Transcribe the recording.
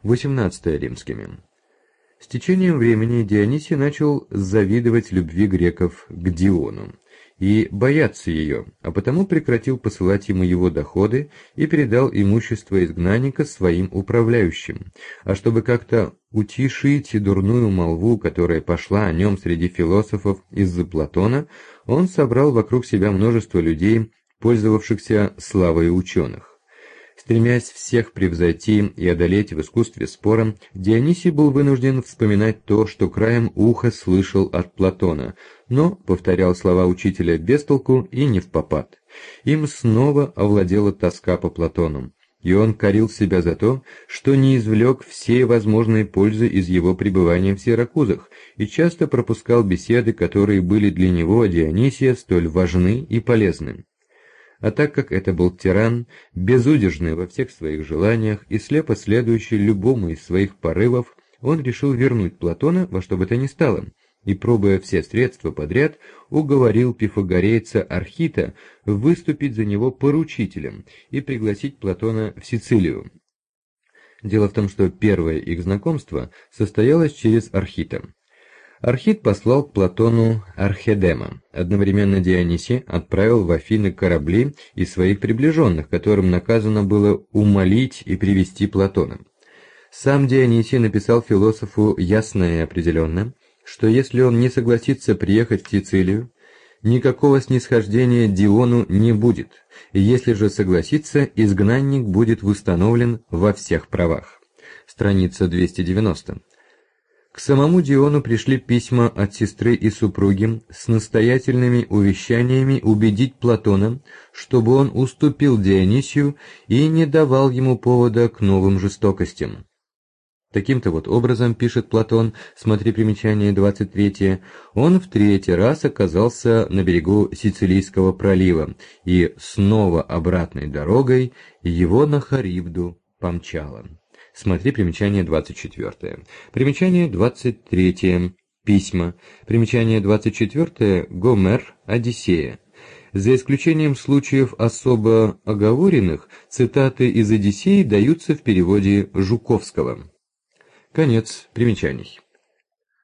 XVIII римскими. С течением времени Дионисий начал завидовать любви греков к Диону и бояться ее, а потому прекратил посылать ему его доходы и передал имущество изгнанника своим управляющим. А чтобы как-то утишить дурную молву, которая пошла о нем среди философов из-за Платона, он собрал вокруг себя множество людей, пользовавшихся славой ученых. Стремясь всех превзойти и одолеть в искусстве спора, Дионисий был вынужден вспоминать то, что краем уха слышал от Платона, но повторял слова учителя без толку и не впопад. Им снова овладела тоска по Платону, и он корил себя за то, что не извлек всей возможной пользы из его пребывания в Сиракузах, и часто пропускал беседы, которые были для него, Дионисия, столь важны и полезны. А так как это был тиран, безудержный во всех своих желаниях и слепо следующий любому из своих порывов, он решил вернуть Платона во что бы то ни стало, и, пробуя все средства подряд, уговорил пифагорейца Архита выступить за него поручителем и пригласить Платона в Сицилию. Дело в том, что первое их знакомство состоялось через Архита. Архит послал к Платону Архедема. Одновременно Дионисий отправил в Афины корабли из своих приближенных, которым наказано было умолить и привести Платона. Сам Дионисий написал философу ясно и определенно, что если он не согласится приехать в Сицилию, никакого снисхождения Диону не будет, и если же согласится, изгнанник будет восстановлен во всех правах. Страница 290. К самому Диону пришли письма от сестры и супруги с настоятельными увещаниями убедить Платона, чтобы он уступил Дионисию и не давал ему повода к новым жестокостям. Таким-то вот образом, пишет Платон, смотри примечание 23, он в третий раз оказался на берегу Сицилийского пролива, и снова обратной дорогой его на Харибду помчало. Смотри примечание 24. Примечание 23. Письма. Примечание 24. Гомер. Одиссея. За исключением случаев особо оговоренных, цитаты из Одиссеи даются в переводе Жуковского. Конец примечаний.